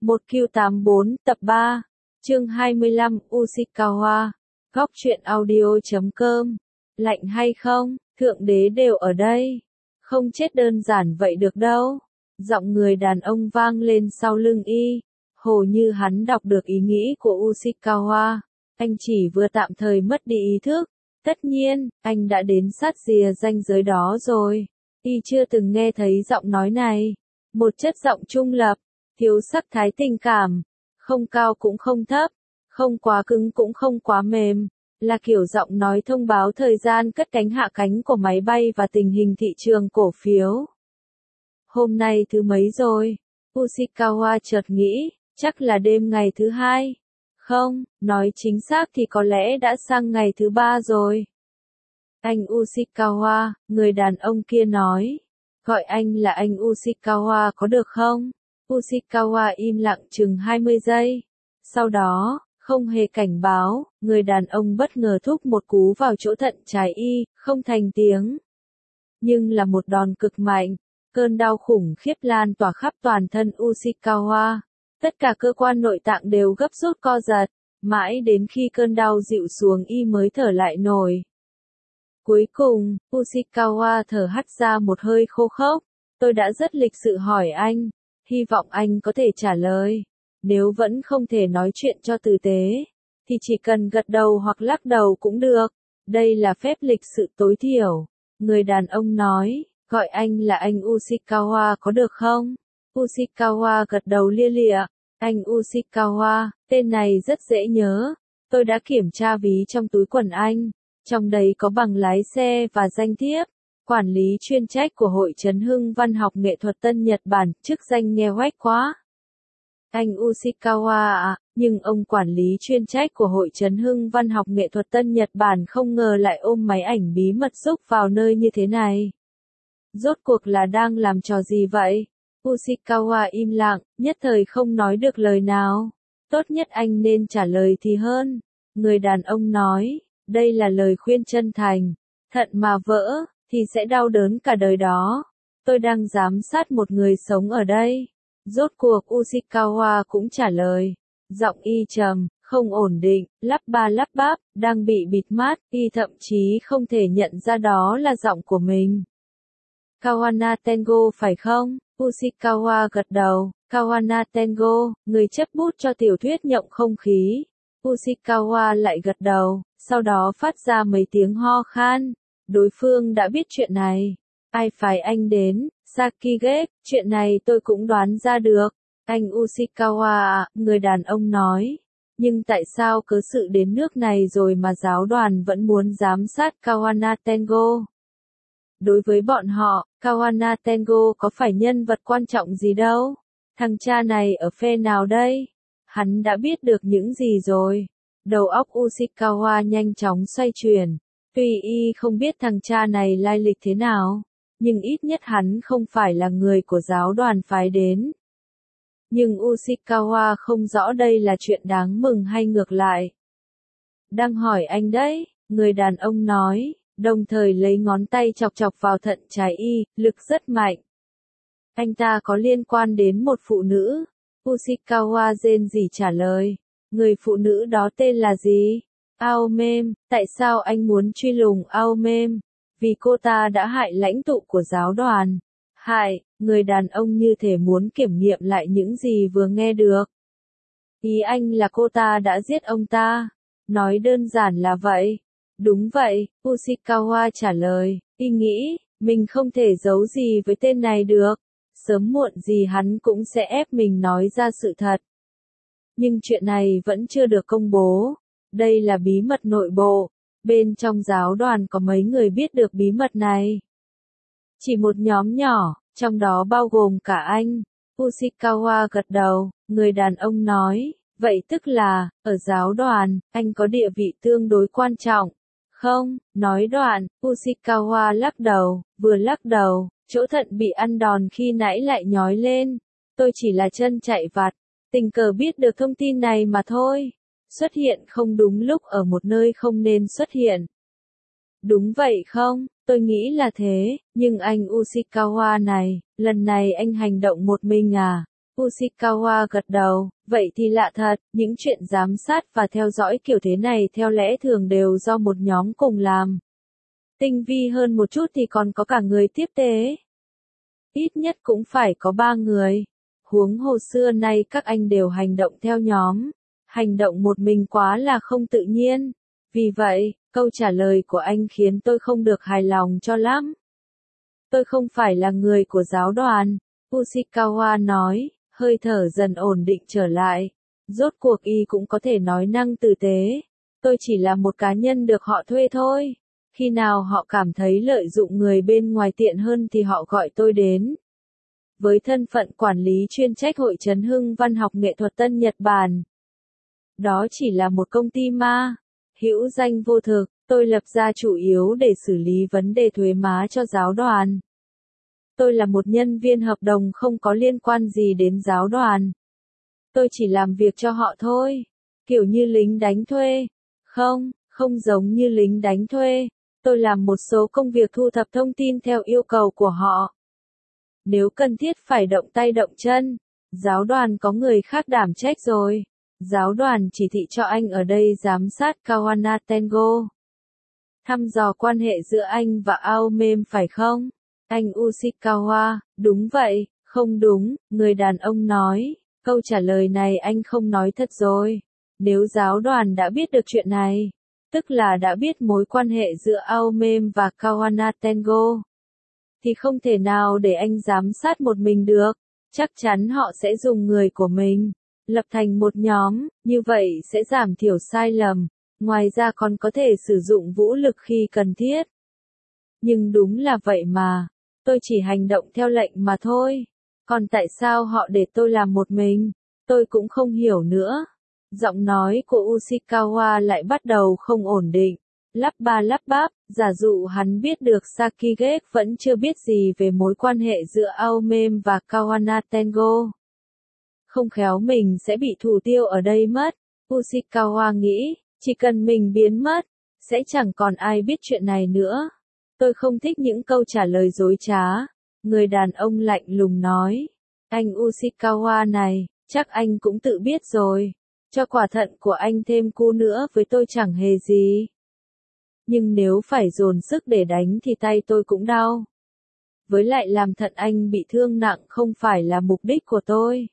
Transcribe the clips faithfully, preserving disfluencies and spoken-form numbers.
một Q tám bốn tập ba, chương hai mươi lăm, Ushikawa, góc truyện audio chấm com. Lạnh hay không, thượng đế đều ở đây. Không chết đơn giản vậy được đâu. Giọng người đàn ông vang lên sau lưng y, hồ như hắn đọc được ý nghĩ của Ushikawa. Anh chỉ vừa tạm thời mất đi ý thức. Tất nhiên, anh đã đến sát rìa ranh giới đó rồi. Y chưa từng nghe thấy giọng nói này. Một chất giọng trung lập, thiếu sắc thái tình cảm, không cao cũng không thấp, không quá cứng cũng không quá mềm, là kiểu giọng nói thông báo thời gian cất cánh hạ cánh của máy bay và tình hình thị trường cổ phiếu. Hôm nay thứ mấy rồi? Ushikawa chợt nghĩ, chắc là đêm ngày thứ hai. Không, nói chính xác thì có lẽ đã sang ngày thứ ba rồi. Anh Ushikawa, người đàn ông kia nói. Gọi anh là anh Ushikawa có được không? Ushikawa im lặng chừng hai mươi giây. Sau đó, không hề cảnh báo, người đàn ông bất ngờ thúc một cú vào chỗ thận trái y, không thành tiếng. Nhưng là một đòn cực mạnh, cơn đau khủng khiếp lan tỏa khắp toàn thân Ushikawa. Tất cả cơ quan nội tạng đều gấp rút co giật, mãi đến khi cơn đau dịu xuống y mới thở lại nổi. Cuối cùng, Ushikawa thở hắt ra một hơi khô khốc. Tôi đã rất lịch sự hỏi anh, hy vọng anh có thể trả lời. Nếu vẫn không thể nói chuyện cho tử tế, thì chỉ cần gật đầu hoặc lắc đầu cũng được. Đây là phép lịch sự tối thiểu. Người đàn ông nói, gọi anh là anh Ushikawa có được không? Ushikawa gật đầu lia lịa. Anh Ushikawa, tên này rất dễ nhớ. Tôi đã kiểm tra ví trong túi quần anh. Trong đấy có bằng lái xe và danh thiếp. Quản lý chuyên trách của Hội Chấn Hưng Văn học Nghệ thuật Tân Nhật Bản, chức danh nghe oách quá. Anh Ushikawa à, nhưng ông quản lý chuyên trách của Hội Chấn Hưng Văn học Nghệ thuật Tân Nhật Bản không ngờ lại ôm máy ảnh bí mật xúc vào nơi như thế này. Rốt cuộc là đang làm trò gì vậy? Ushikawa im lặng, nhất thời không nói được lời nào. Tốt nhất anh nên trả lời thì hơn. Người đàn ông nói, đây là lời khuyên chân thành. Thận mà vỡ, thì sẽ đau đớn cả đời đó. Tôi đang giám sát một người sống ở đây. Rốt cuộc Ushikawa cũng trả lời. Giọng y trầm, không ổn định, lắp ba lắp bắp, đang bị bịt mát, y thậm chí không thể nhận ra đó là giọng của mình. Kawana Tengo phải không? Ushikawa gật đầu. Kawana Tengo, người chấp bút cho tiểu thuyết Nhộng Không Khí. Ushikawa lại gật đầu, sau đó phát ra mấy tiếng ho khan. Đối phương đã biết chuyện này. Ai phái anh đến? Sakigake, chuyện này tôi cũng đoán ra được. Anh Ushikawa, người đàn ông nói. Nhưng tại sao cớ sự đến nước này rồi mà giáo đoàn vẫn muốn giám sát Kawana Tengo? Đối với bọn họ, Kawana Tengo có phải nhân vật quan trọng gì đâu? Thằng cha này ở phe nào đây? Hắn đã biết được những gì rồi? Đầu óc Ushikawa nhanh chóng xoay chuyển. Tuy y không biết thằng cha này lai lịch thế nào, nhưng ít nhất hắn không phải là người của giáo đoàn phái đến. Nhưng Ushikawa không rõ đây là chuyện đáng mừng hay ngược lại. Đang hỏi anh đấy, người đàn ông nói, đồng thời lấy ngón tay chọc chọc vào thận trái y, lực rất mạnh. Anh ta có liên quan đến một phụ nữ. Ushikawa rên rỉ trả lời. Người phụ nữ đó tên là gì? Aomem. Tại sao anh muốn truy lùng Aomem? Vì cô ta đã hại lãnh tụ của giáo đoàn. Hại, người đàn ông như thể muốn kiểm nghiệm lại những gì vừa nghe được. Ý anh là cô ta đã giết ông ta. Nói đơn giản là vậy. Đúng vậy, Ushikawa trả lời. Y nghĩ, mình không thể giấu gì với tên này được. Sớm muộn gì hắn cũng sẽ ép mình nói ra sự thật. Nhưng chuyện này vẫn chưa được công bố. Đây là bí mật nội bộ. Bên trong giáo đoàn có mấy người biết được bí mật này? Chỉ một nhóm nhỏ, trong đó bao gồm cả anh. Ushikawa gật đầu, người đàn ông nói, vậy tức là, ở giáo đoàn, anh có địa vị tương đối quan trọng. Không, nói đoạn, Ushikawa lắc đầu, vừa lắc đầu, chỗ thận bị ăn đòn khi nãy lại nhói lên. Tôi chỉ là chân chạy vặt, tình cờ biết được thông tin này mà thôi. Xuất hiện không đúng lúc ở một nơi không nên xuất hiện. Đúng vậy không? Tôi nghĩ là thế, nhưng anh Ushikawa này, lần này anh hành động một mình à? Ushikawa gật đầu, vậy thì lạ thật, những chuyện giám sát và theo dõi kiểu thế này theo lẽ thường đều do một nhóm cùng làm. Tinh vi hơn một chút thì còn có cả người tiếp tế. Ít nhất cũng phải có ba người. Huống hồ xưa nay các anh đều hành động theo nhóm. Hành động một mình quá là không tự nhiên. Vì vậy, câu trả lời của anh khiến tôi không được hài lòng cho lắm. Tôi không phải là người của giáo đoàn, Ushikawa nói, hơi thở dần ổn định trở lại. Rốt cuộc y cũng có thể nói năng tử tế. Tôi chỉ là một cá nhân được họ thuê thôi. Khi nào họ cảm thấy lợi dụng người bên ngoài tiện hơn thì họ gọi tôi đến. Với thân phận quản lý chuyên trách Hội Chấn hưng Văn học Nghệ thuật Tân Nhật Bản. Đó chỉ là một công ty ma. Hữu danh vô thực, tôi lập ra chủ yếu để xử lý vấn đề thuế má cho giáo đoàn. Tôi là một nhân viên hợp đồng không có liên quan gì đến giáo đoàn. Tôi chỉ làm việc cho họ thôi. Kiểu như lính đánh thuê. Không, không giống như lính đánh thuê. Tôi làm một số công việc thu thập thông tin theo yêu cầu của họ. Nếu cần thiết phải động tay động chân, giáo đoàn có người khác đảm trách rồi. Giáo đoàn chỉ thị cho anh ở đây giám sát Kawana Tengo. Thăm dò quan hệ giữa anh và Aomem phải không? Anh Ushikawa, đúng vậy, không đúng, người đàn ông nói. Câu trả lời này anh không nói thật rồi. Nếu giáo đoàn đã biết được chuyện này, tức là đã biết mối quan hệ giữa Aomem và Kawana Tengo, thì không thể nào để anh giám sát một mình được. Chắc chắn họ sẽ dùng người của mình, lập thành một nhóm, như vậy sẽ giảm thiểu sai lầm, ngoài ra còn có thể sử dụng vũ lực khi cần thiết. Nhưng đúng là vậy mà, tôi chỉ hành động theo lệnh mà thôi. Còn tại sao họ để tôi làm một mình? Tôi cũng không hiểu nữa. Giọng nói của Ushikawa lại bắt đầu không ổn định. Lắp ba lắp bắp, giả dụ hắn biết được Sakigake vẫn chưa biết gì về mối quan hệ giữa Aomem và Kawana Tengo. Không khéo mình sẽ bị thủ tiêu ở đây mất. Ushikawa nghĩ, chỉ cần mình biến mất, sẽ chẳng còn ai biết chuyện này nữa. Tôi không thích những câu trả lời dối trá. Người đàn ông lạnh lùng nói. Anh Ushikawa này, chắc anh cũng tự biết rồi. Cho quả thận của anh thêm cu nữa với tôi chẳng hề gì. Nhưng nếu phải dồn sức để đánh thì tay tôi cũng đau. Với lại làm thận anh bị thương nặng không phải là mục đích của tôi.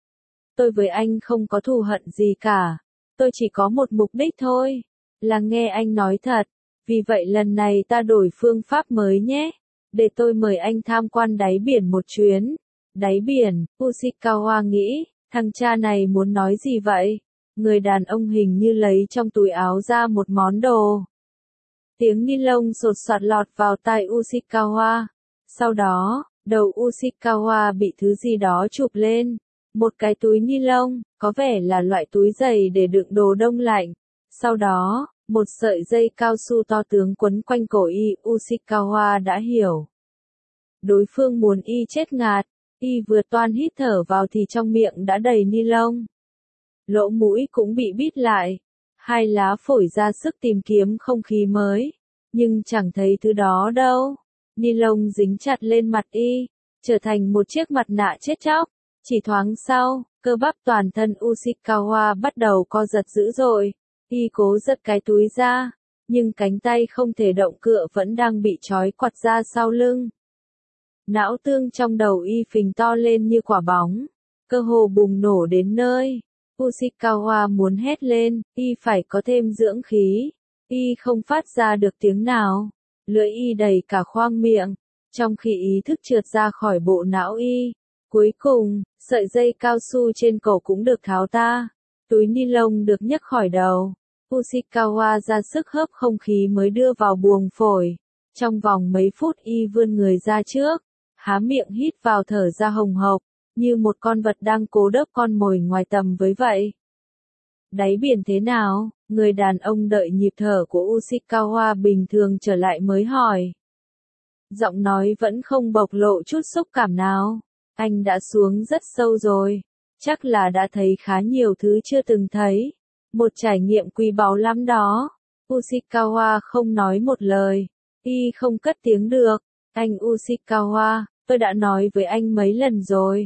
Tôi với anh không có thù hận gì cả. Tôi chỉ có một mục đích thôi. Là nghe anh nói thật. Vì vậy lần này ta đổi phương pháp mới nhé. Để tôi mời anh tham quan đáy biển một chuyến. Đáy biển, Ushikawa nghĩ, thằng cha này muốn nói gì vậy? Người đàn ông hình như lấy trong túi áo ra một món đồ. Tiếng ni lông sột soạt lọt vào tai Ushikawa. Sau đó, đầu Ushikawa bị thứ gì đó chụp lên. Một cái túi ni lông, có vẻ là loại túi giày để đựng đồ đông lạnh. Sau đó, một sợi dây cao su to tướng quấn quanh cổ y, Ushikawa đã hiểu. Đối phương muốn y chết ngạt, y vừa toan hít thở vào thì trong miệng đã đầy ni lông. Lỗ mũi cũng bị bít lại. Hai lá phổi ra sức tìm kiếm không khí mới. Nhưng chẳng thấy thứ đó đâu. Ni lông dính chặt lên mặt y, trở thành một chiếc mặt nạ chết chóc. Chỉ thoáng sau, cơ bắp toàn thân Ushikawa bắt đầu co giật dữ dội. Y cố giật cái túi ra, nhưng cánh tay không thể động cựa vẫn đang bị trói quặt ra sau lưng. Não tương trong đầu y phình to lên như quả bóng, cơ hồ bùng nổ đến nơi. Ushikawa muốn hét lên, y phải có thêm dưỡng khí. Y không phát ra được tiếng nào. Lưỡi y đầy cả khoang miệng, trong khi ý thức trượt ra khỏi bộ não y. Cuối cùng, sợi dây cao su trên cổ cũng được tháo ta. Túi ni lông được nhấc khỏi đầu. Ushikawa ra sức hớp không khí mới đưa vào buồng phổi. Trong vòng mấy phút y vươn người ra trước, há miệng hít vào thở ra hồng hộc, như một con vật đang cố đớp con mồi ngoài tầm với vậy. Đáy biển thế nào? Người đàn ông đợi nhịp thở của Ushikawa bình thường trở lại mới hỏi. Giọng nói vẫn không bộc lộ chút xúc cảm nào. Anh đã xuống rất sâu rồi. Chắc là đã thấy khá nhiều thứ chưa từng thấy. Một trải nghiệm quý báu lắm đó. Ushikawa không nói một lời. Y không cất tiếng được. Anh Ushikawa, tôi đã nói với anh mấy lần rồi.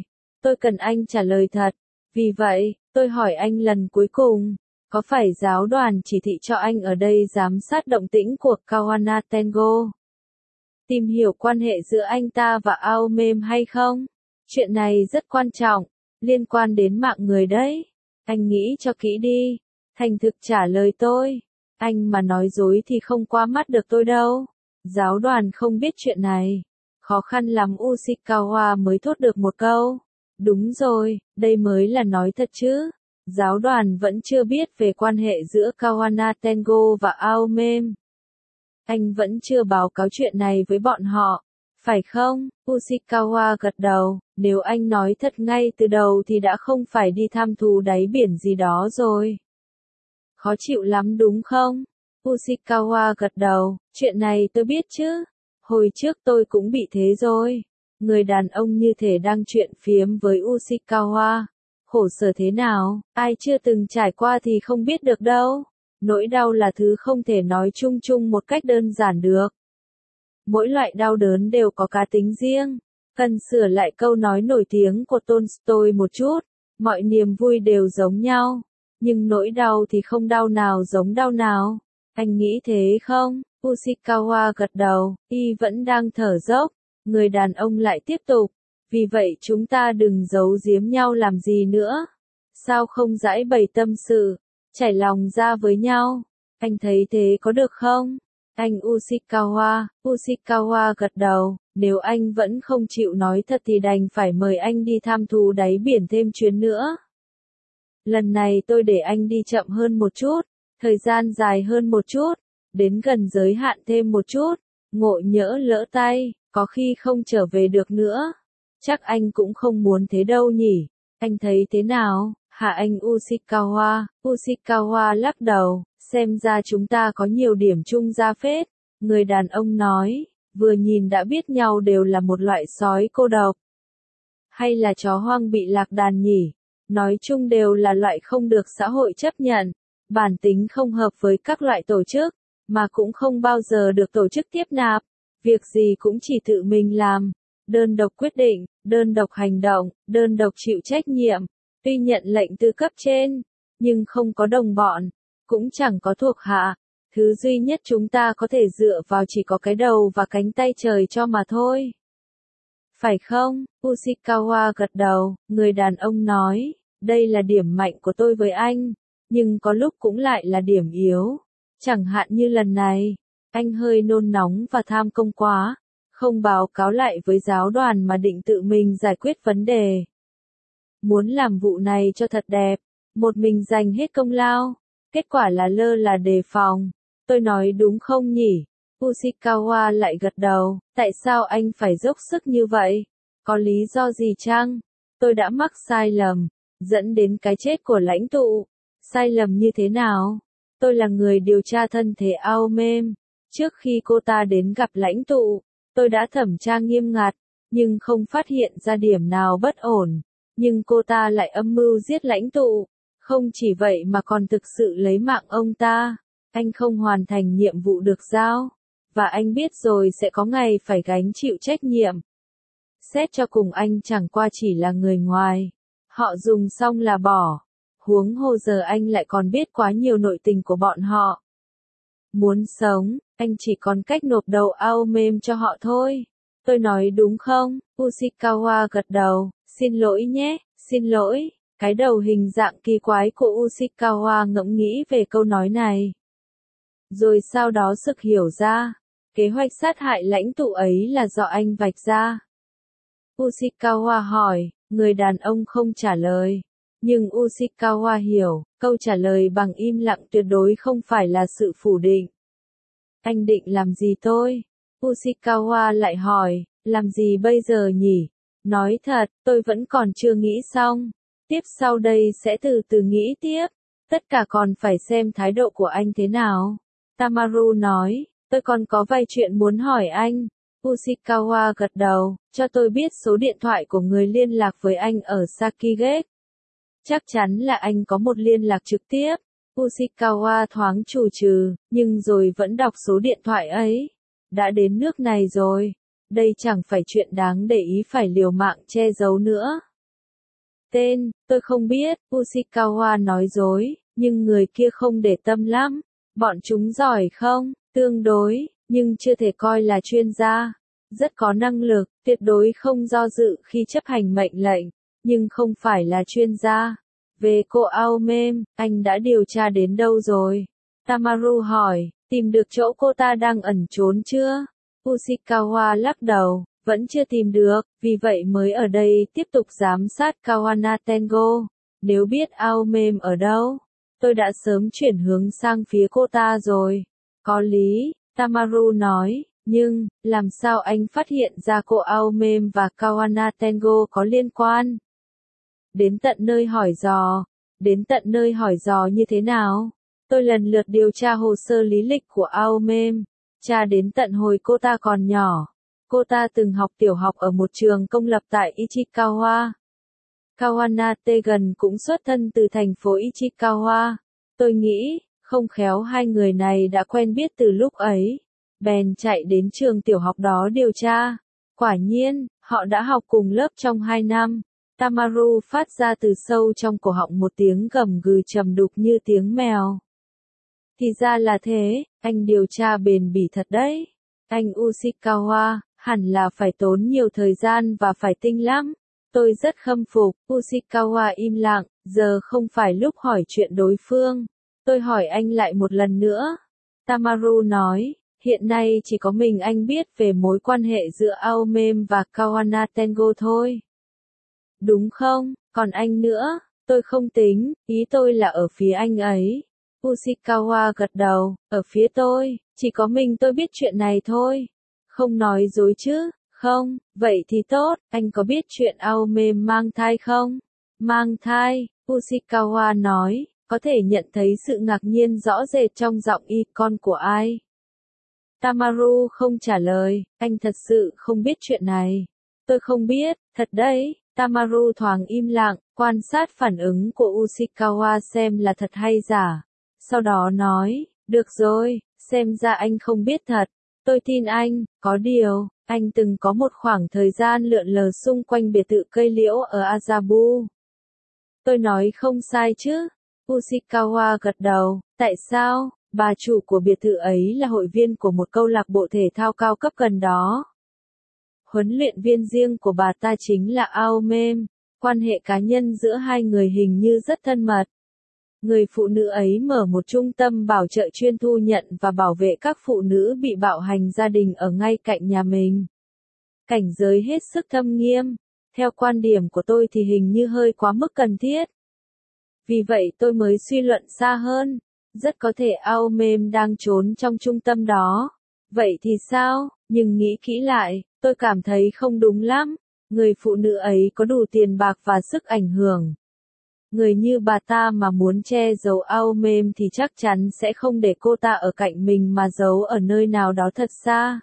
tôi cần anh trả lời thật. Vì vậy, tôi hỏi anh lần cuối cùng, có phải giáo đoàn chỉ thị cho anh ở đây giám sát động tĩnh của Kawana Tengo? Tìm hiểu quan hệ giữa anh ta và Aomem hay không? Chuyện này rất quan trọng, liên quan đến mạng người đấy. Anh nghĩ cho kỹ đi. Thành thực trả lời tôi. Anh mà nói dối thì không qua mắt được tôi đâu. Giáo đoàn không biết chuyện này. Khó khăn lắm Ushikawa mới thốt được một câu. Đúng rồi, đây mới là nói thật chứ. Giáo đoàn vẫn chưa biết về quan hệ giữa Kawana Tengo và Aomem. Anh vẫn chưa báo cáo chuyện này với bọn họ, phải không? Ushikawa gật đầu, nếu anh nói thật ngay từ đầu thì đã không phải đi tham thú đáy biển gì đó rồi. Khó chịu lắm đúng không? Ushikawa gật đầu, chuyện này tôi biết chứ. Hồi trước tôi cũng bị thế rồi. Người đàn ông như thể đang chuyện phiếm với Ushikawa. Khổ sở thế nào, ai chưa từng trải qua thì không biết được đâu. Nỗi đau là thứ không thể nói chung chung một cách đơn giản được. Mỗi loại đau đớn đều có cá tính riêng. Cần sửa lại câu nói nổi tiếng của Tolstoy một chút. Mọi niềm vui đều giống nhau. Nhưng nỗi đau thì không đau nào giống đau nào. Anh nghĩ thế không? Ushikawa gật đầu, y vẫn đang thở dốc. Người đàn ông lại tiếp tục. Vì vậy chúng ta đừng giấu giếm nhau làm gì nữa. Sao không giải bày tâm sự, trải lòng ra với nhau. Anh thấy thế có được không? Anh Ushikawa, Ushikawa gật đầu, nếu anh vẫn không chịu nói thật thì đành phải mời anh đi tham thú đáy biển thêm chuyến nữa. Lần này tôi để anh đi chậm hơn một chút, thời gian dài hơn một chút, đến gần giới hạn thêm một chút, ngộ nhỡ lỡ tay, có khi không trở về được nữa. Chắc anh cũng không muốn thế đâu nhỉ. Anh thấy thế nào, hả anh Ushikawa? Ushikawa lắc đầu, xem ra chúng ta có nhiều điểm chung ra phết. Người đàn ông nói, vừa nhìn đã biết nhau đều là một loại sói cô độc. Hay là chó hoang bị lạc đàn nhỉ? Nói chung đều là loại không được xã hội chấp nhận. Bản tính không hợp với các loại tổ chức, mà cũng không bao giờ được tổ chức tiếp nạp. Việc gì cũng chỉ tự mình làm. Đơn độc quyết định, đơn độc hành động, đơn độc chịu trách nhiệm. Tuy nhận lệnh từ cấp trên, nhưng không có đồng bọn, cũng chẳng có thuộc hạ. Thứ duy nhất chúng ta có thể dựa vào chỉ có cái đầu và cánh tay trời cho mà thôi. Phải không? Ushikawa gật đầu, người đàn ông nói, đây là điểm mạnh của tôi với anh, nhưng có lúc cũng lại là điểm yếu. Chẳng hạn như lần này, anh hơi nôn nóng và tham công quá, không báo cáo lại với giáo đoàn mà định tự mình giải quyết vấn đề. Muốn làm vụ này cho thật đẹp, một mình dành hết công lao, kết quả là lơ là đề phòng. Tôi nói đúng không nhỉ? Ushikawa lại gật đầu, tại sao anh phải dốc sức như vậy? Có lý do gì chăng? Tôi đã mắc sai lầm, dẫn đến cái chết của lãnh tụ. Sai lầm như thế nào? Tôi là người điều tra thân thể Aomem. Trước khi cô ta đến gặp lãnh tụ, tôi đã thẩm tra nghiêm ngặt, nhưng không phát hiện ra điểm nào bất ổn. Nhưng cô ta lại âm mưu giết lãnh tụ. Không chỉ vậy mà còn thực sự lấy mạng ông ta. Anh không hoàn thành nhiệm vụ được giao. Và anh biết rồi sẽ có ngày phải gánh chịu trách nhiệm. Xét cho cùng anh chẳng qua chỉ là người ngoài. Họ dùng xong là bỏ. Huống hồ giờ anh lại còn biết quá nhiều nội tình của bọn họ. Muốn sống, anh chỉ còn cách nộp đầu Aomem cho họ thôi. Tôi nói đúng không? Ushikawa gật đầu, xin lỗi nhé, xin lỗi. Cái đầu hình dạng kỳ quái của Ushikawa ngẫm nghĩ về câu nói này. Rồi sau đó sực hiểu ra, kế hoạch sát hại lãnh tụ ấy là do anh vạch ra. Ushikawa hỏi, người đàn ông không trả lời. Nhưng Ushikawa hiểu, câu trả lời bằng im lặng tuyệt đối không phải là sự phủ định. Anh định làm gì tôi? Ushikawa lại hỏi, làm gì bây giờ nhỉ? Nói thật, tôi vẫn còn chưa nghĩ xong. Tiếp sau đây sẽ từ từ nghĩ tiếp. Tất cả còn phải xem thái độ của anh thế nào. Tamaru nói, tôi còn có vài chuyện muốn hỏi anh. Ushikawa gật đầu, cho tôi biết số điện thoại của người liên lạc với anh ở Sakigate. Chắc chắn là anh có một liên lạc trực tiếp. Ushikawa thoáng chù trừ, nhưng rồi vẫn đọc số điện thoại ấy. Đã đến nước này rồi. Đây chẳng phải chuyện đáng để ý phải liều mạng che giấu nữa. tên, tôi không biết, Ushikawa nói dối, nhưng người kia không để tâm lắm. Bọn chúng giỏi không? Tương đối, nhưng chưa thể coi là chuyên gia. Rất có năng lực, tuyệt đối không do dự khi chấp hành mệnh lệnh, nhưng không phải là chuyên gia. Về cô Aomem, anh đã điều tra đến đâu rồi? Tamaru hỏi, tìm được chỗ cô ta đang ẩn trốn chưa? Ushikawa lắc đầu, vẫn chưa tìm được, vì vậy mới ở đây tiếp tục giám sát Kawana Tengo. Nếu biết Aomem ở đâu, tôi đã sớm chuyển hướng sang phía cô ta rồi. Có lý, Tamaru nói, nhưng, làm sao anh phát hiện ra cô Aomem và Kawana Tengo có liên quan? Đến tận nơi hỏi dò. Đến tận nơi hỏi dò như thế nào? Tôi lần lượt điều tra hồ sơ lý lịch của Aomem, tra đến tận hồi cô ta còn nhỏ. Cô ta từng học tiểu học ở một trường công lập tại Ichikawa. Kawana Tegan cũng xuất thân từ thành phố Ichikawa. Tôi nghĩ, không khéo hai người này đã quen biết từ lúc ấy. Bèn chạy đến trường tiểu học đó điều tra. Quả nhiên, họ đã học cùng lớp trong hai năm. Tamaru phát ra từ sâu trong cổ họng một tiếng gầm gừ trầm đục như tiếng mèo. Thì ra là thế, anh điều tra bền bỉ thật đấy. Anh Ushikawa, hẳn là phải tốn nhiều thời gian và phải tinh lắm. Tôi rất khâm phục. Ushikawa im lặng, giờ không phải lúc hỏi chuyện đối phương. Tôi hỏi anh lại một lần nữa. Tamaru nói, hiện nay chỉ có mình anh biết về mối quan hệ giữa Aomem và Kawana Tengo thôi. Đúng không, còn anh nữa, tôi không tính, ý tôi là ở phía anh ấy. Ushikawa gật đầu, ở phía tôi, chỉ có mình tôi biết chuyện này thôi. Không nói dối chứ, không, vậy thì tốt, anh có biết chuyện Aomem mang thai không? Mang thai, Ushikawa nói, có thể nhận thấy sự ngạc nhiên rõ rệt trong giọng y, con của ai? Tamaru không trả lời, anh thật sự không biết chuyện này. Tôi không biết, thật đấy. Tamaru thoáng im lặng, quan sát phản ứng của Ushikawa xem là thật hay giả. Sau đó nói, được rồi, xem ra anh không biết thật. Tôi tin anh, có điều, anh từng có một khoảng thời gian lượn lờ xung quanh biệt thự cây liễu ở Azabu. Tôi nói không sai chứ? Ushikawa gật đầu, tại sao? Bà chủ của biệt thự ấy là hội viên của một câu lạc bộ thể thao cao cấp gần đó. Huấn luyện viên riêng của bà ta chính là Aomem, quan hệ cá nhân giữa hai người hình như rất thân mật. Người phụ nữ ấy mở một trung tâm bảo trợ chuyên thu nhận và bảo vệ các phụ nữ bị bạo hành gia đình ở ngay cạnh nhà mình. Cảnh giới hết sức thâm nghiêm, theo quan điểm của tôi thì hình như hơi quá mức cần thiết. Vì vậy tôi mới suy luận xa hơn, rất có thể Aomem đang trốn trong trung tâm đó. Vậy thì sao? Nhưng nghĩ kỹ lại, tôi cảm thấy không đúng lắm. Người phụ nữ ấy có đủ tiền bạc và sức ảnh hưởng. Người như bà ta mà muốn che giấu Aomem thì chắc chắn sẽ không để cô ta ở cạnh mình mà giấu ở nơi nào đó thật xa.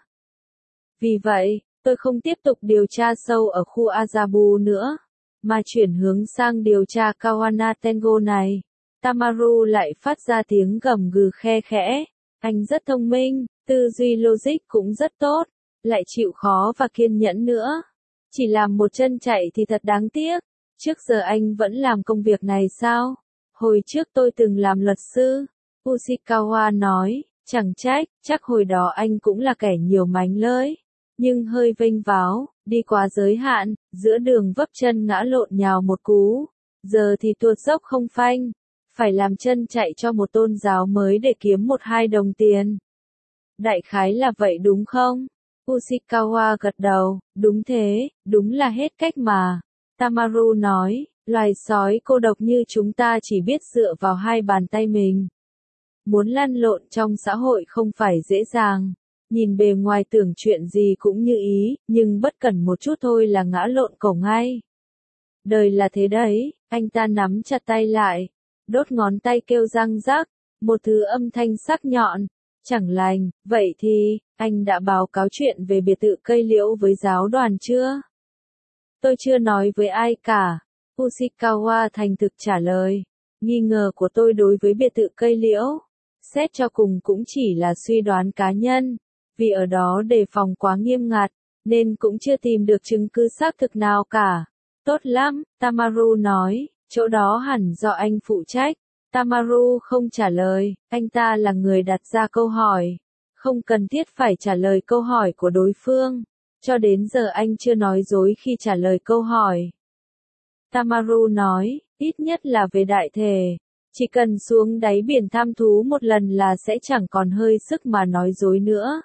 Vì vậy, tôi không tiếp tục điều tra sâu ở khu Azabu nữa, mà chuyển hướng sang điều tra Kawana Tengo này. Tamaru lại phát ra tiếng gầm gừ khe khẽ. Anh rất thông minh, tư duy logic cũng rất tốt, lại chịu khó và kiên nhẫn nữa. Chỉ làm một chân chạy thì thật đáng tiếc. Trước giờ anh vẫn làm công việc này sao? Hồi trước tôi từng làm luật sư. Ushikawa nói, chẳng trách, chắc hồi đó anh cũng là kẻ nhiều mánh lới. Nhưng hơi vênh váo, đi quá giới hạn, giữa đường vấp chân ngã lộn nhào một cú. Giờ thì tuột dốc không phanh. Phải làm chân chạy cho một tôn giáo mới để kiếm một hai đồng tiền. Đại khái là vậy đúng không? Ushikawa gật đầu, đúng thế, đúng là hết cách mà. Tamaru nói, loài sói cô độc như chúng ta chỉ biết dựa vào hai bàn tay mình. Muốn lăn lộn trong xã hội không phải dễ dàng. Nhìn bề ngoài tưởng chuyện gì cũng như ý, nhưng bất cẩn một chút thôi là ngã lộn cổ ngay. Đời là thế đấy, anh ta nắm chặt tay lại. Đốt ngón tay kêu răng rắc, một thứ âm thanh sắc nhọn, chẳng lành. Vậy thì, anh đã báo cáo chuyện về biệt thự cây liễu với giáo đoàn chưa? Tôi chưa nói với ai cả. Ushikawa thành thực trả lời. Nghi ngờ của tôi đối với biệt thự cây liễu, xét cho cùng cũng chỉ là suy đoán cá nhân, vì ở đó đề phòng quá nghiêm ngặt, nên cũng chưa tìm được chứng cứ xác thực nào cả. Tốt lắm, Tamaru nói, chỗ đó hẳn do anh phụ trách. Tamaru không trả lời, anh ta là người đặt ra câu hỏi. Không cần thiết phải trả lời câu hỏi của đối phương. Cho đến giờ anh chưa nói dối khi trả lời câu hỏi. Tamaru nói, ít nhất là về đại thể. Chỉ cần xuống đáy biển thăm thú một lần là sẽ chẳng còn hơi sức mà nói dối nữa.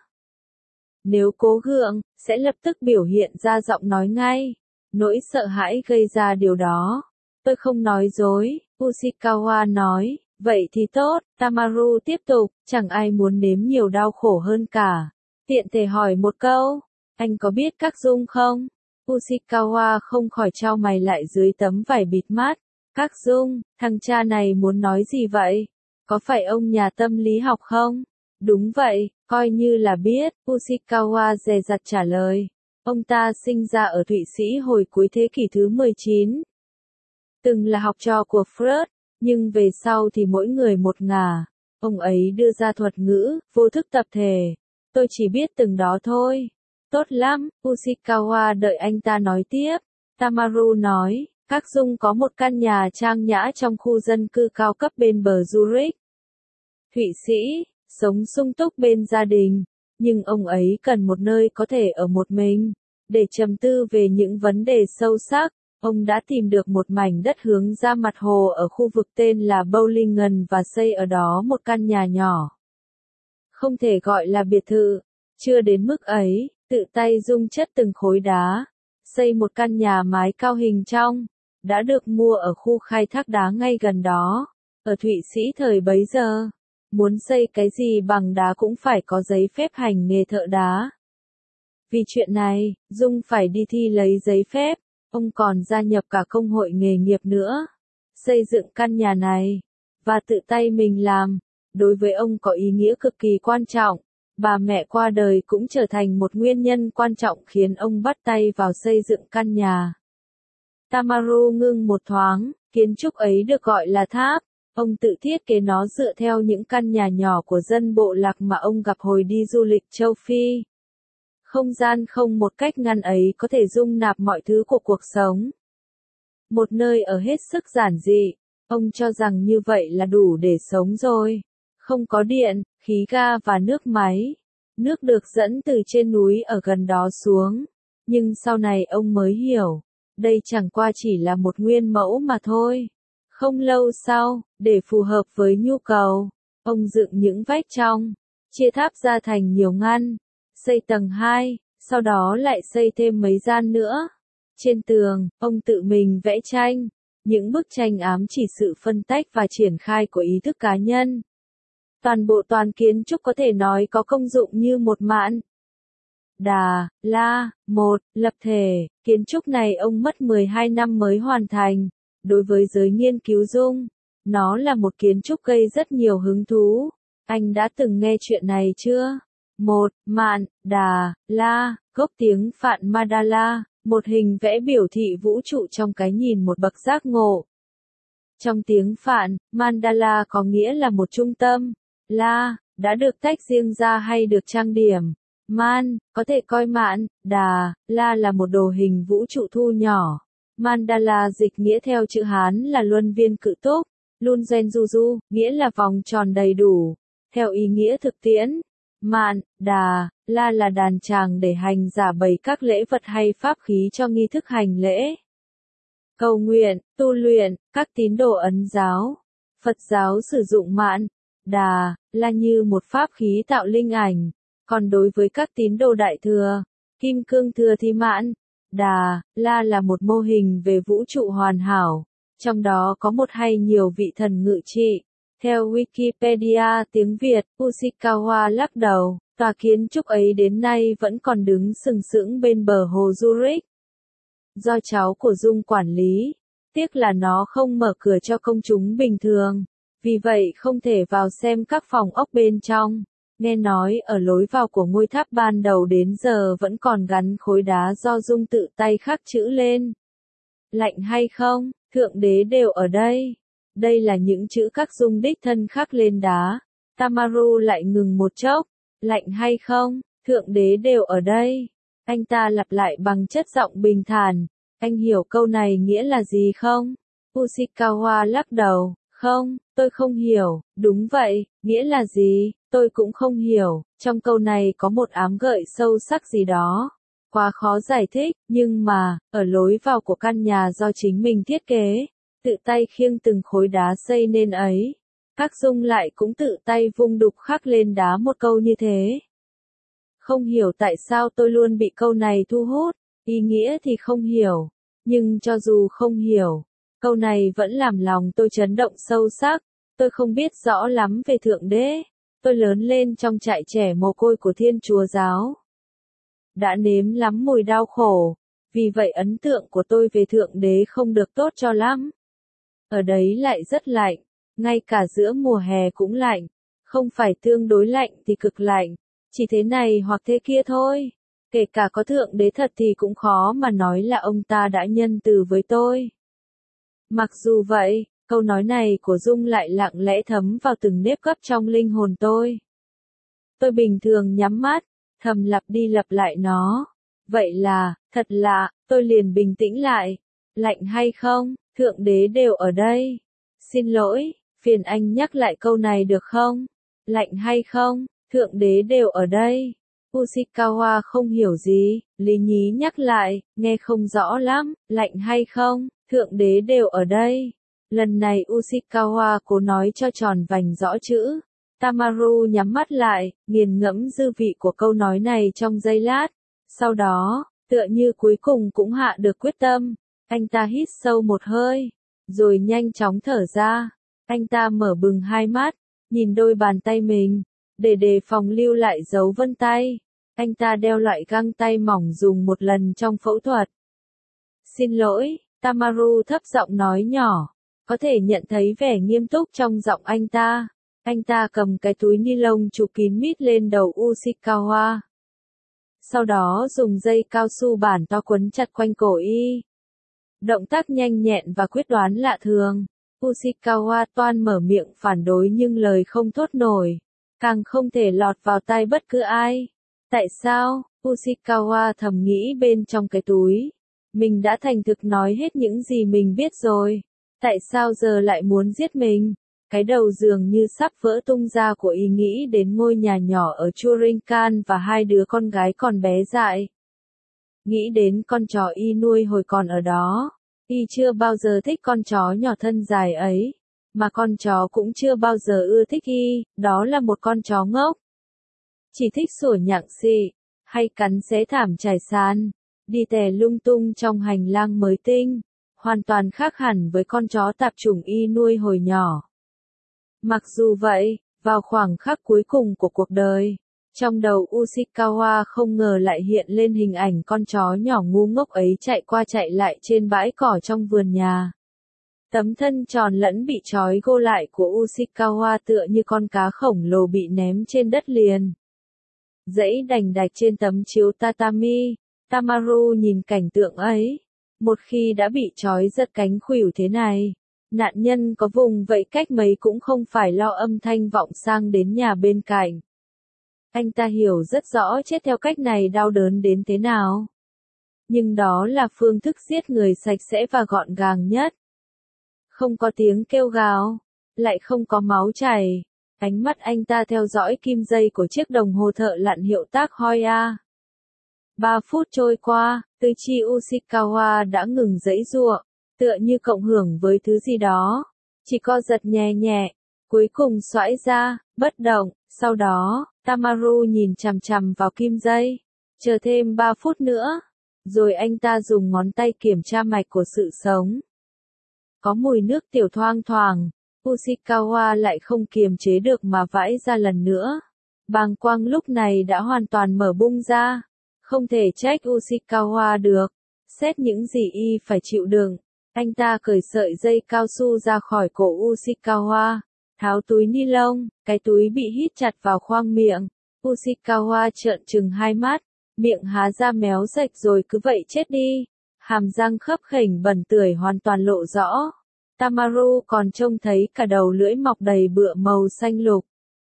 Nếu cố gượng, sẽ lập tức biểu hiện ra giọng nói ngay. Nỗi sợ hãi gây ra điều đó. Tôi không nói dối, Ushikawa nói, vậy thì tốt, Tamaru tiếp tục, chẳng ai muốn nếm nhiều đau khổ hơn cả. Tiện thể hỏi một câu, anh có biết các dung không? Ushikawa không khỏi chau mày lại dưới tấm vải bịt mắt. Các dung, thằng cha này muốn nói gì vậy? Có phải ông nhà tâm lý học không? Đúng vậy, coi như là biết, Ushikawa dè dặt trả lời. Ông ta sinh ra ở Thụy Sĩ hồi cuối thế kỷ thứ mười chín. Từng là học trò của Freud, nhưng về sau thì mỗi người một ngả. Ông ấy đưa ra thuật ngữ, vô thức tập thể. Tôi chỉ biết từng đó thôi. Tốt lắm, Ushikawa đợi anh ta nói tiếp. Tamaru nói, các dung có một căn nhà trang nhã trong khu dân cư cao cấp bên bờ Zurich. Thụy Sĩ, sống sung túc bên gia đình, nhưng ông ấy cần một nơi có thể ở một mình, để trầm tư về những vấn đề sâu sắc. Ông đã tìm được một mảnh đất hướng ra mặt hồ ở khu vực tên là Bowlingen và xây ở đó một căn nhà nhỏ. Không thể gọi là biệt thự, chưa đến mức ấy, tự tay dung chất từng khối đá, xây một căn nhà mái cao hình trong, đã được mua ở khu khai thác đá ngay gần đó, ở Thụy Sĩ thời bấy giờ. Muốn xây cái gì bằng đá cũng phải có giấy phép hành nghề thợ đá. Vì chuyện này, Dung phải đi thi lấy giấy phép, ông còn gia nhập cả công hội nghề nghiệp nữa. Xây dựng căn nhà này, và tự tay mình làm, đối với ông có ý nghĩa cực kỳ quan trọng. Bà mẹ qua đời cũng trở thành một nguyên nhân quan trọng khiến ông bắt tay vào xây dựng căn nhà. Tamaru ngưng một thoáng, kiến trúc ấy được gọi là tháp. Ông tự thiết kế nó dựa theo những căn nhà nhỏ của dân bộ lạc mà ông gặp hồi đi du lịch châu Phi. Không gian không một cách ngăn ấy có thể dung nạp mọi thứ của cuộc sống. Một nơi ở hết sức giản dị, ông cho rằng như vậy là đủ để sống rồi. Không có điện, khí ga và nước máy. Nước được dẫn từ trên núi ở gần đó xuống. Nhưng sau này ông mới hiểu, đây chẳng qua chỉ là một nguyên mẫu mà thôi. Không lâu sau, để phù hợp với nhu cầu, ông dựng những vách trong, chia tháp ra thành nhiều ngăn, xây tầng hai, sau đó lại xây thêm mấy gian nữa. Trên tường, ông tự mình vẽ tranh, những bức tranh ám chỉ sự phân tách và triển khai của ý thức cá nhân. Toàn bộ toàn kiến trúc có thể nói có công dụng như một mạn Đà, La, một, lập thể. Kiến trúc này ông mất mười hai năm mới hoàn thành. Đối với giới nghiên cứu Dung, nó là một kiến trúc gây rất nhiều hứng thú. Anh đã từng nghe chuyện này chưa? Một, Mạn, Đà, La, gốc tiếng Phạn Mandala, một hình vẽ biểu thị vũ trụ trong cái nhìn một bậc giác ngộ. Trong tiếng Phạn, Mandala có nghĩa là một trung tâm. La, đã được tách riêng ra hay được trang điểm. Man, có thể coi Mạn, Đà, La là một đồ hình vũ trụ thu nhỏ. Mandala dịch nghĩa theo chữ Hán là luân viên cự túc, Lunzen Juju, nghĩa là vòng tròn đầy đủ. Theo ý nghĩa thực tiễn, Mạn, Đà, La là đàn tràng để hành giả bày các lễ vật hay pháp khí cho nghi thức hành lễ. Cầu nguyện, tu luyện, các tín đồ Ấn giáo, Phật giáo sử dụng Mạn, Đà, La như một pháp khí tạo linh ảnh, còn đối với các tín đồ Đại Thừa, Kim Cương Thừa thì Mạn, Đà, La là một mô hình về vũ trụ hoàn hảo, trong đó có một hay nhiều vị thần ngự trị. Theo Wikipedia tiếng Việt, Ushikawa lắc đầu, tòa kiến trúc ấy đến nay vẫn còn đứng sừng sững bên bờ hồ Zurich. Do cháu của Dung quản lý, tiếc là nó không mở cửa cho công chúng bình thường, vì vậy không thể vào xem các phòng ốc bên trong. Nghe nói ở lối vào của ngôi tháp ban đầu đến giờ vẫn còn gắn khối đá do Dung tự tay khắc chữ lên. Lạnh hay không, Thượng Đế đều ở đây. Đây là những chữ các Dung đích thân khắc lên đá. Tamaru lại ngừng một chốc. Lạnh hay không, Thượng Đế đều ở đây. Anh ta lặp lại bằng chất giọng bình thản. Anh hiểu câu này nghĩa là gì không? Ushikawa lắc đầu, không, tôi không hiểu, đúng vậy, nghĩa là gì, tôi cũng không hiểu, trong câu này có một ám gợi sâu sắc gì đó. Quá khó giải thích, nhưng mà, ở lối vào của căn nhà do chính mình thiết kế, tự tay khiêng từng khối đá xây nên ấy. Các Dung lại cũng tự tay vung đục khắc lên đá một câu như thế. Không hiểu tại sao tôi luôn bị câu này thu hút, ý nghĩa thì không hiểu, nhưng cho dù không hiểu, câu này vẫn làm lòng tôi chấn động sâu sắc. Tôi không biết rõ lắm về Thượng Đế, tôi lớn lên trong trại trẻ mồ côi của Thiên Chúa giáo. Đã nếm lắm mùi đau khổ, vì vậy ấn tượng của tôi về Thượng Đế không được tốt cho lắm. Ở đấy lại rất lạnh, ngay cả giữa mùa hè cũng lạnh, không phải tương đối lạnh thì cực lạnh, chỉ thế này hoặc thế kia thôi. Kể cả có Thượng Đế thật thì cũng khó mà nói là ông ta đã nhân từ với tôi. Mặc dù vậy, câu nói này của Dung lại lặng lẽ thấm vào từng nếp gấp trong linh hồn tôi. Tôi bình thường nhắm mắt, thầm lặp đi lặp lại nó. Vậy là, thật lạ, tôi liền bình tĩnh lại. Lạnh hay không, Thượng Đế đều ở đây. Xin lỗi, phiền anh nhắc lại câu này được không? Lạnh hay không, Thượng Đế đều ở đây. Ushikawa không hiểu gì, lý nhí nhắc lại, nghe không rõ lắm, lạnh hay không, Thượng Đế đều ở đây. Lần này Ushikawa cố nói cho tròn vành rõ chữ. Tamaru nhắm mắt lại, nghiền ngẫm dư vị của câu nói này trong giây lát. Sau đó, tựa như cuối cùng cũng hạ được quyết tâm, anh ta hít sâu một hơi, rồi nhanh chóng thở ra. Anh ta mở bừng hai mắt, nhìn đôi bàn tay mình, để đề phòng lưu lại dấu vân tay. Anh ta đeo loại găng tay mỏng dùng một lần trong phẫu thuật. Xin lỗi, Tamaru thấp giọng nói nhỏ, có thể nhận thấy vẻ nghiêm túc trong giọng anh ta. Anh ta cầm cái túi ni lông chụp kín mít lên đầu Ushikawa. Sau đó dùng dây cao su bản to quấn chặt quanh cổ y. Động tác nhanh nhẹn và quyết đoán lạ thường. Ushikawa toan mở miệng phản đối nhưng lời không thốt nổi, càng không thể lọt vào tai bất cứ ai. Tại sao? Ushikawa thầm nghĩ bên trong cái túi. Mình đã thành thực nói hết những gì mình biết rồi. Tại sao giờ lại muốn giết mình? Cái đầu dường như sắp vỡ tung ra của ý nghĩ đến ngôi nhà nhỏ ở Churinkan và hai đứa con gái còn bé dại. Nghĩ đến con chó y nuôi hồi còn ở đó. Y chưa bao giờ thích con chó nhỏ thân dài ấy. Mà con chó cũng chưa bao giờ ưa thích y, đó là một con chó ngốc. Chỉ thích sủa nhặng xị, hay cắn xé thảm trải sàn, đi tè lung tung trong hành lang mới tinh, hoàn toàn khác hẳn với con chó tạp chủng y nuôi hồi nhỏ. Mặc dù vậy, vào khoảng khắc cuối cùng của cuộc đời, trong đầu Ushikawa không ngờ lại hiện lên hình ảnh con chó nhỏ ngu ngốc ấy chạy qua chạy lại trên bãi cỏ trong vườn nhà. Tấm thân tròn lẫn bị trói gô lại của Ushikawa tựa như con cá khổng lồ bị ném trên đất liền. Dãy đành đạch trên tấm chiếu tatami, Tamaru nhìn cảnh tượng ấy. Một khi đã bị trói giật cánh khuỷu thế này, nạn nhân có vùng vẫy cách mấy cũng không phải lo âm thanh vọng sang đến nhà bên cạnh. Anh ta hiểu rất rõ chết theo cách này đau đớn đến thế nào. Nhưng đó là phương thức giết người sạch sẽ và gọn gàng nhất. Không có tiếng kêu gào, lại không có máu chảy. Ánh mắt anh ta theo dõi kim dây của chiếc đồng hồ thợ lặn hiệu Tag Heuer. Ba phút trôi qua, tứ chi Ushikawa đã ngừng giãy giụa, tựa như cộng hưởng với thứ gì đó. Chỉ co giật nhẹ nhẹ, cuối cùng xoãi ra, bất động. Sau đó, Tamaru nhìn chằm chằm vào kim dây. Chờ thêm ba phút nữa. Rồi anh ta dùng ngón tay kiểm tra mạch của sự sống. Có mùi nước tiểu thoang thoảng. Ushikawa lại không kiềm chế được mà vãi ra lần nữa. Bàng quang lúc này đã hoàn toàn mở bung ra. Không thể trách Ushikawa được. Xét những gì y phải chịu đựng. Anh ta cởi sợi dây cao su ra khỏi cổ Ushikawa. Tháo túi ni lông, cái túi bị hít chặt vào khoang miệng. Ushikawa trợn trừng hai mắt. Miệng há ra méo rạch rồi cứ vậy chết đi. Hàm răng khớp khểnh bẩn tưởi hoàn toàn lộ rõ. Tamaru còn trông thấy cả đầu lưỡi mọc đầy bựa màu xanh lục.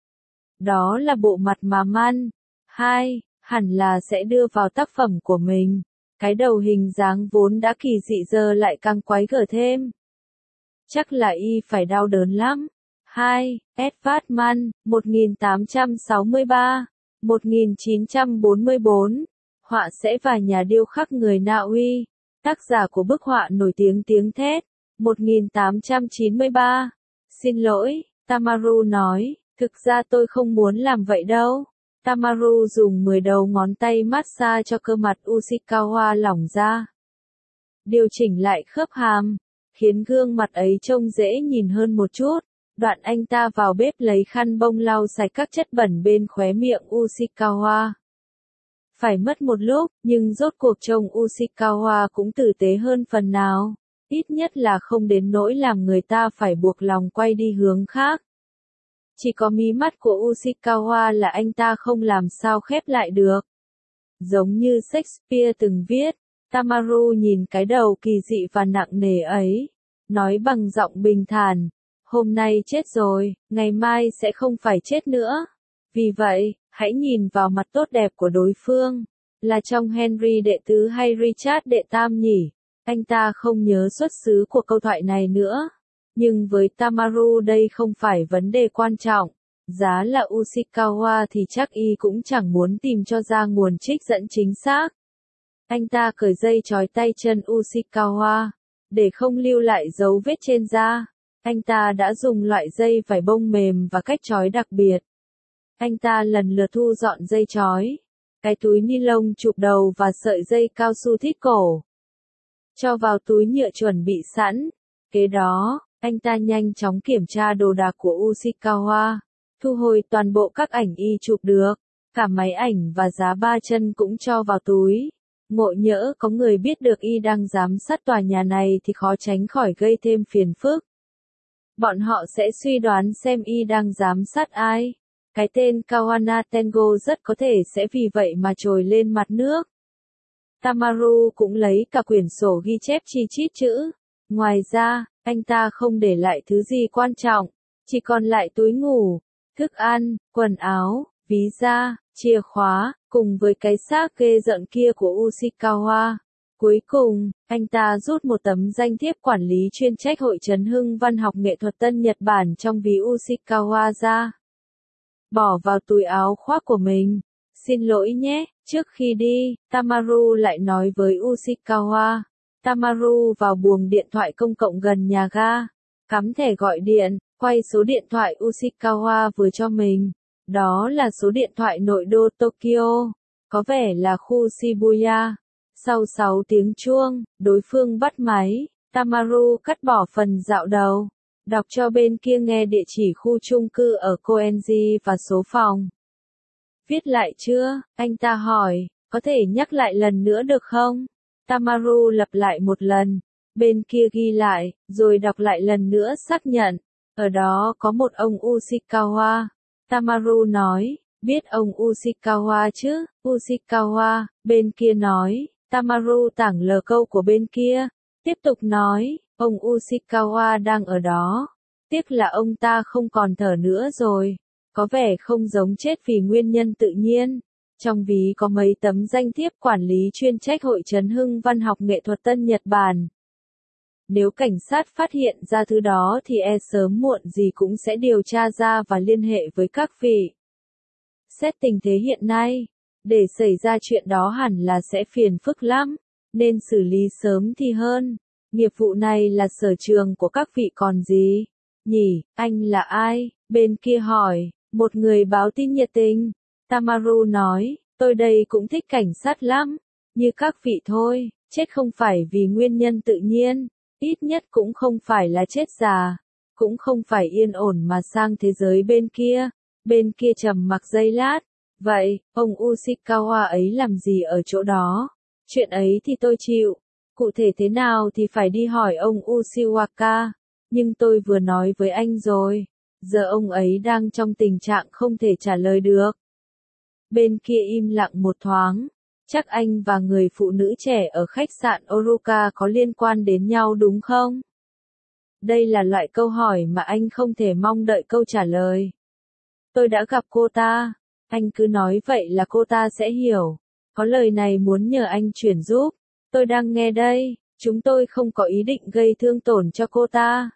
Đó là bộ mặt mà Man. Hai, hẳn là sẽ đưa vào tác phẩm của mình. Cái đầu hình dáng vốn đã kỳ dị giờ lại càng quái gở thêm. Chắc là y phải đau đớn lắm. hai. Edvard Munch, một nghìn tám trăm sáu mươi ba đến một nghìn chín trăm bốn mươi tư, họa sĩ và nhà điêu khắc người Na Uy, tác giả của bức họa nổi tiếng Tiếng Thét, một nghìn tám trăm chín mươi ba. Xin lỗi, Tamaru nói, thực ra tôi không muốn làm vậy đâu. Tamaru dùng mười đầu ngón tay massage cho cơ mặt Ushikawa lỏng ra. Điều chỉnh lại khớp hàm, khiến gương mặt ấy trông dễ nhìn hơn một chút. Đoạn anh ta vào bếp lấy khăn bông lau sạch các chất bẩn bên khóe miệng Ushikawa. Phải mất một lúc, nhưng rốt cuộc trông Ushikawa cũng tử tế hơn phần nào. Ít nhất là không đến nỗi làm người ta phải buộc lòng quay đi hướng khác. Chỉ có mí mắt của Ushikawa là anh ta không làm sao khép lại được. Giống như Shakespeare từng viết, Tamaru nhìn cái đầu kỳ dị và nặng nề ấy, nói bằng giọng bình thản, hôm nay chết rồi, ngày mai sẽ không phải chết nữa. Vì vậy, hãy nhìn vào mặt tốt đẹp của đối phương, là trong Henry đệ tứ hay Richard đệ tam nhỉ? Anh ta không nhớ xuất xứ của câu thoại này nữa. Nhưng với Tamaru đây không phải vấn đề quan trọng. Giá là Ushikawa thì chắc y cũng chẳng muốn tìm cho ra nguồn trích dẫn chính xác. Anh ta cởi dây trói tay chân Ushikawa, để không lưu lại dấu vết trên da. Anh ta đã dùng loại dây vải bông mềm và cách trói đặc biệt. Anh ta lần lượt thu dọn dây trói, cái túi ni lông chụp đầu và sợi dây cao su thít cổ. Cho vào túi nhựa chuẩn bị sẵn. Kế đó, anh ta nhanh chóng kiểm tra đồ đạc của Ushikawa, thu hồi toàn bộ các ảnh y chụp được, cả máy ảnh và giá ba chân cũng cho vào túi. Ngộ nhỡ có người biết được y đang giám sát tòa nhà này thì khó tránh khỏi gây thêm phiền phức. Bọn họ sẽ suy đoán xem y đang giám sát ai. Cái tên Kawana Tengo rất có thể sẽ vì vậy mà trồi lên mặt nước. Tamaru cũng lấy cả quyển sổ ghi chép chi chít chữ. Ngoài ra, anh ta không để lại thứ gì quan trọng, chỉ còn lại túi ngủ, thức ăn, quần áo, ví da, chìa khóa, cùng với cái xác ghê rợn kia của Ushikawa. Cuối cùng, anh ta rút một tấm danh thiếp quản lý chuyên trách Hội Chấn hưng Văn học Nghệ thuật Tân Nhật Bản trong ví Ushikawa ra. Bỏ vào túi áo khoác của mình. Xin lỗi nhé, trước khi đi, Tamaru lại nói với Ushikawa. Tamaru vào buồng điện thoại công cộng gần nhà ga, cắm thẻ gọi điện, quay số điện thoại Ushikawa vừa cho mình. Đó là số điện thoại nội đô Tokyo, có vẻ là khu Shibuya. Sau sáu tiếng chuông, đối phương bắt máy, Tamaru cắt bỏ phần dạo đầu, đọc cho bên kia nghe địa chỉ khu chung cư ở Koenji và số phòng. Viết lại chưa? Anh ta hỏi, có thể nhắc lại lần nữa được không? Tamaru lặp lại một lần, bên kia ghi lại, rồi đọc lại lần nữa xác nhận. Ở đó có một ông Ushikawa. Tamaru nói, biết ông Ushikawa chứ? Ushikawa, bên kia nói. Tamaru tảng lờ câu của bên kia, tiếp tục nói, ông Ushikawa đang ở đó. Tiếc là ông ta không còn thở nữa rồi, có vẻ không giống chết vì nguyên nhân tự nhiên. Trong ví có mấy tấm danh thiếp quản lý chuyên trách Hội Chấn hưng Văn học Nghệ thuật Tân Nhật Bản. Nếu cảnh sát phát hiện ra thứ đó thì e sớm muộn gì cũng sẽ điều tra ra và liên hệ với các vị. Xét tình thế hiện nay, để xảy ra chuyện đó hẳn là sẽ phiền phức lắm, nên xử lý sớm thì hơn. Nghiệp vụ này là sở trường của các vị còn gì? Nhỉ, anh là ai? Bên kia hỏi, một người báo tin nhiệt tình. Tamaru nói, tôi đây cũng thích cảnh sát lắm, như các vị thôi, chết không phải vì nguyên nhân tự nhiên, ít nhất cũng không phải là chết già, cũng không phải yên ổn mà sang thế giới bên kia. Bên kia trầm mặc giây lát. Vậy, ông Ushikawa ấy làm gì ở chỗ đó? Chuyện ấy thì tôi chịu. Cụ thể thế nào thì phải đi hỏi ông Ushiwaka. Nhưng tôi vừa nói với anh rồi. Giờ ông ấy đang trong tình trạng không thể trả lời được. Bên kia im lặng một thoáng. Chắc anh và người phụ nữ trẻ ở khách sạn Oruka có liên quan đến nhau đúng không? Đây là loại câu hỏi mà anh không thể mong đợi câu trả lời. Tôi đã gặp cô ta. Anh cứ nói vậy là cô ta sẽ hiểu. Có lời này muốn nhờ anh chuyển giúp. Tôi đang nghe đây, chúng tôi không có ý định gây thương tổn cho cô ta.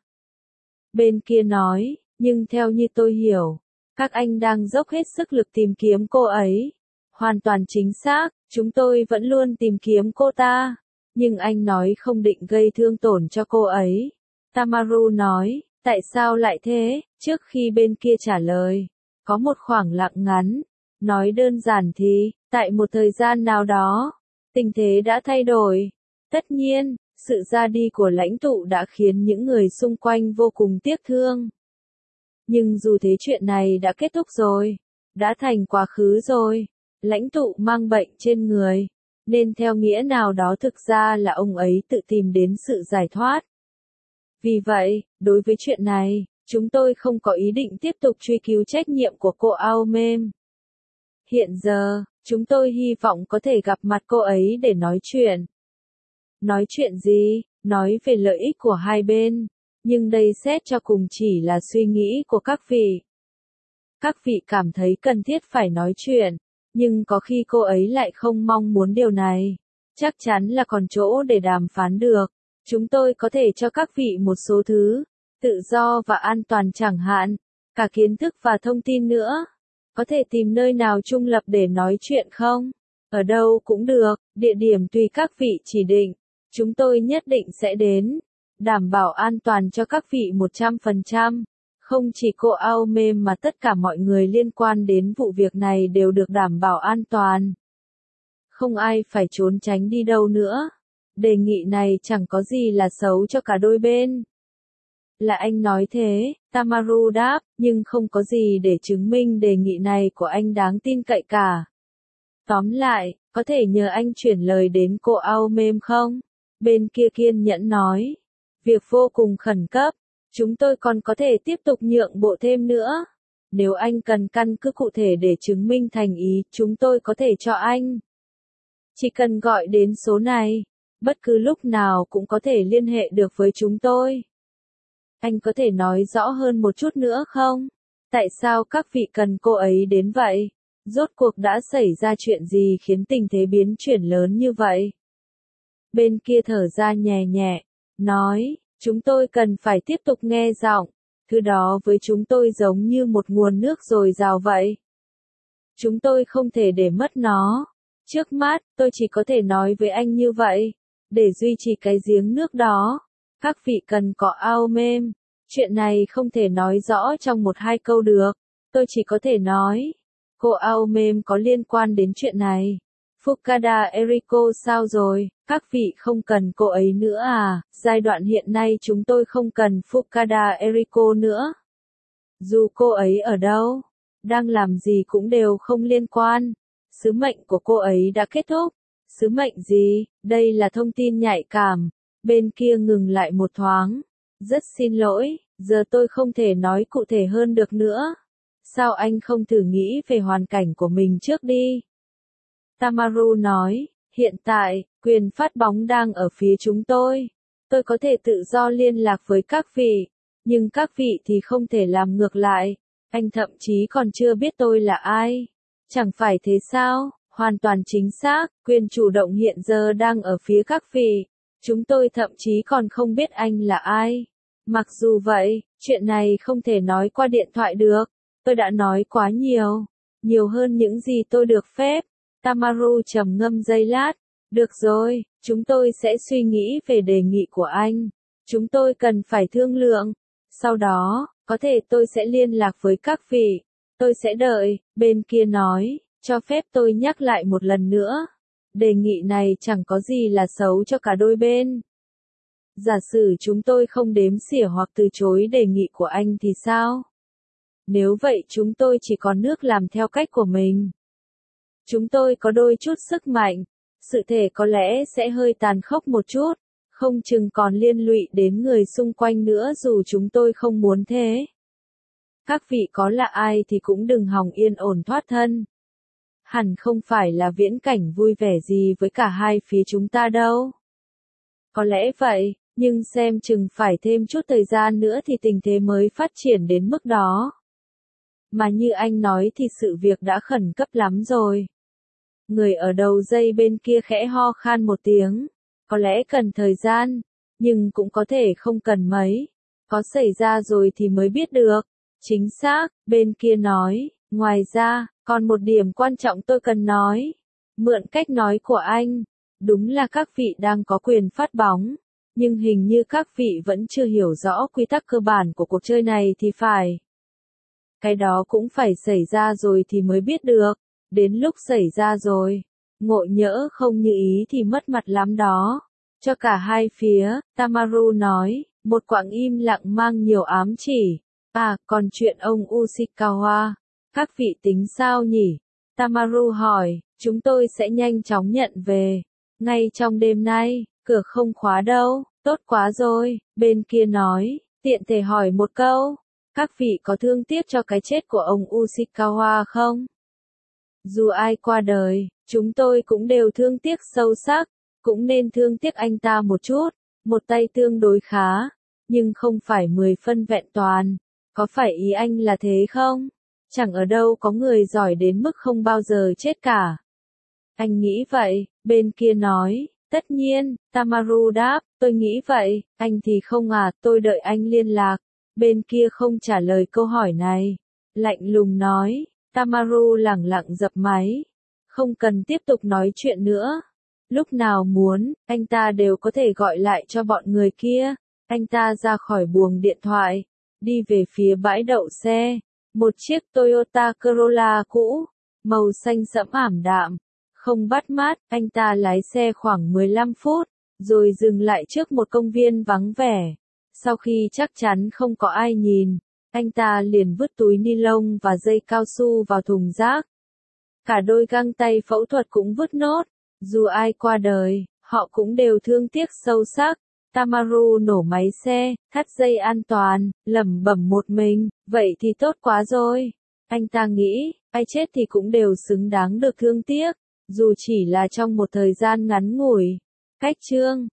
Bên kia nói, nhưng theo như tôi hiểu, các anh đang dốc hết sức lực tìm kiếm cô ấy. Hoàn toàn chính xác, chúng tôi vẫn luôn tìm kiếm cô ta. Nhưng anh nói không định gây thương tổn cho cô ấy. Tamaru nói, tại sao lại thế? Trước khi bên kia trả lời, có một khoảng lặng ngắn. Nói đơn giản thì, tại một thời gian nào đó, tình thế đã thay đổi. Tất nhiên, sự ra đi của lãnh tụ đã khiến những người xung quanh vô cùng tiếc thương. Nhưng dù thế chuyện này đã kết thúc rồi, đã thành quá khứ rồi, lãnh tụ mang bệnh trên người, nên theo nghĩa nào đó thực ra là ông ấy tự tìm đến sự giải thoát. Vì vậy, đối với chuyện này, chúng tôi không có ý định tiếp tục truy cứu trách nhiệm của cô Aomem. Hiện giờ, chúng tôi hy vọng có thể gặp mặt cô ấy để nói chuyện. Nói chuyện gì? Nói về lợi ích của hai bên. Nhưng đây xét cho cùng chỉ là suy nghĩ của các vị. Các vị cảm thấy cần thiết phải nói chuyện, nhưng có khi cô ấy lại không mong muốn điều này. Chắc chắn là còn chỗ để đàm phán được. Chúng tôi có thể cho các vị một số thứ, tự do và an toàn chẳng hạn, cả kiến thức và thông tin nữa. Có thể tìm nơi nào trung lập để nói chuyện không? Ở đâu cũng được, địa điểm tùy các vị chỉ định. Chúng tôi nhất định sẽ đến, đảm bảo an toàn cho các vị một trăm phần trăm. Không chỉ cô Aomem mà tất cả mọi người liên quan đến vụ việc này đều được đảm bảo an toàn. Không ai phải trốn tránh đi đâu nữa. Đề nghị này chẳng có gì là xấu cho cả đôi bên. Là anh nói thế, Tamaru đáp, nhưng không có gì để chứng minh đề nghị này của anh đáng tin cậy cả. Tóm lại, có thể nhờ anh chuyển lời đến cô Aomem không? Bên kia kiên nhẫn nói. Việc vô cùng khẩn cấp. Chúng tôi còn có thể tiếp tục nhượng bộ thêm nữa. Nếu anh cần căn cứ cụ thể để chứng minh thành ý, chúng tôi có thể cho anh. Chỉ cần gọi đến số này. Bất cứ lúc nào cũng có thể liên hệ được với chúng tôi. Anh có thể nói rõ hơn một chút nữa không? Tại sao các vị cần cô ấy đến vậy? Rốt cuộc đã xảy ra chuyện gì khiến tình thế biến chuyển lớn như vậy? Bên kia thở ra nhẹ nhẹ, nói, chúng tôi cần phải tiếp tục nghe giọng. Thứ đó với chúng tôi giống như một nguồn nước dồi dào vậy. Chúng tôi không thể để mất nó. Trước mắt, tôi chỉ có thể nói với anh như vậy. Để duy trì cái giếng nước đó, các vị cần có Aomem. Chuyện này không thể nói rõ trong một hai câu được. Tôi chỉ có thể nói, cô Aomem có liên quan đến chuyện này. Fukada Eriko sao rồi, các vị không cần cô ấy nữa à? Giai đoạn hiện nay chúng tôi không cần Fukada Eriko nữa. Dù cô ấy ở đâu, đang làm gì cũng đều không liên quan. Sứ mệnh của cô ấy đã kết thúc. Sứ mệnh gì? Đây là thông tin nhạy cảm. Bên kia ngừng lại một thoáng. Rất xin lỗi, giờ tôi không thể nói cụ thể hơn được nữa. Sao anh không thử nghĩ về hoàn cảnh của mình trước đi? Tamaru nói, hiện tại, quyền phát bóng đang ở phía chúng tôi. Tôi có thể tự do liên lạc với các vị, nhưng các vị thì không thể làm ngược lại. Anh thậm chí còn chưa biết tôi là ai. Chẳng phải thế sao? Hoàn toàn chính xác, quyền chủ động hiện giờ đang ở phía các vị. Chúng tôi thậm chí còn không biết anh là ai. Mặc dù vậy, chuyện này không thể nói qua điện thoại được. Tôi đã nói quá nhiều. Nhiều hơn những gì tôi được phép. Tamaru trầm ngâm giây lát. Được rồi, chúng tôi sẽ suy nghĩ về đề nghị của anh. Chúng tôi cần phải thương lượng. Sau đó, có thể tôi sẽ liên lạc với các vị. Tôi sẽ đợi, bên kia nói. Cho phép tôi nhắc lại một lần nữa. Đề nghị này chẳng có gì là xấu cho cả đôi bên. Giả sử chúng tôi không đếm xỉa hoặc từ chối đề nghị của anh thì sao? Nếu vậy chúng tôi chỉ còn nước làm theo cách của mình. Chúng tôi có đôi chút sức mạnh. Sự thể có lẽ sẽ hơi tàn khốc một chút. Không chừng còn liên lụy đến người xung quanh nữa dù chúng tôi không muốn thế. Các vị có là ai thì cũng đừng hòng yên ổn thoát thân. Hẳn không phải là viễn cảnh vui vẻ gì với cả hai phía chúng ta đâu. Có lẽ vậy, nhưng xem chừng phải thêm chút thời gian nữa thì tình thế mới phát triển đến mức đó. Mà như anh nói thì sự việc đã khẩn cấp lắm rồi. Người ở đầu dây bên kia khẽ ho khan một tiếng. có lẽ cần thời gian, nhưng cũng có thể không cần mấy. Có xảy ra rồi thì mới biết được. Chính xác, bên kia nói, ngoài ra, còn một điểm quan trọng tôi cần nói. Mượn cách nói của anh, đúng là các vị đang có quyền phát bóng, nhưng hình như các vị vẫn chưa hiểu rõ quy tắc cơ bản của cuộc chơi này thì phải. Cái đó cũng phải xảy ra rồi thì mới biết được, đến lúc xảy ra rồi, ngộ nhỡ không như ý thì mất mặt lắm đó. Cho cả hai phía, Tamaru nói, một quãng im lặng mang nhiều ám chỉ. À, còn chuyện ông Ushikawa, các vị tính sao nhỉ? Tamaru hỏi, chúng tôi sẽ nhanh chóng nhận về. Ngay trong đêm nay, cửa không khóa đâu, tốt quá rồi, bên kia nói, tiện thể hỏi một câu. Các vị có thương tiếc cho cái chết của ông Ushikawa không? Dù ai qua đời, chúng tôi cũng đều thương tiếc sâu sắc, cũng nên thương tiếc anh ta một chút, một tay tương đối khá, nhưng không phải mười phân vẹn toàn. Có phải ý anh là thế không? Chẳng ở đâu có người giỏi đến mức không bao giờ chết cả. Anh nghĩ vậy, bên kia nói, tất nhiên, Tamaru đáp, tôi nghĩ vậy, anh thì không à, tôi đợi anh liên lạc. Bên kia không trả lời câu hỏi này. Lạnh lùng nói, Tamaru lẳng lặng dập máy. Không cần tiếp tục nói chuyện nữa. Lúc nào muốn, anh ta đều có thể gọi lại cho bọn người kia. Anh ta ra khỏi buồng điện thoại, đi về phía bãi đậu xe. Một chiếc Toyota Corolla cũ, màu xanh sẫm ảm đạm, không bắt mắt. Anh ta lái xe khoảng mười lăm phút, rồi dừng lại trước một công viên vắng vẻ. Sau khi chắc chắn không có ai nhìn, anh ta liền vứt túi ni lông và dây cao su vào thùng rác. Cả đôi găng tay phẫu thuật cũng vứt nốt. Dù ai qua đời, họ cũng đều thương tiếc sâu sắc. Tamaru nổ máy xe, thắt dây an toàn, lẩm bẩm một mình, vậy thì tốt quá rồi. Anh ta nghĩ, ai chết thì cũng đều xứng đáng được thương tiếc, dù chỉ là trong một thời gian ngắn ngủi. Cách chương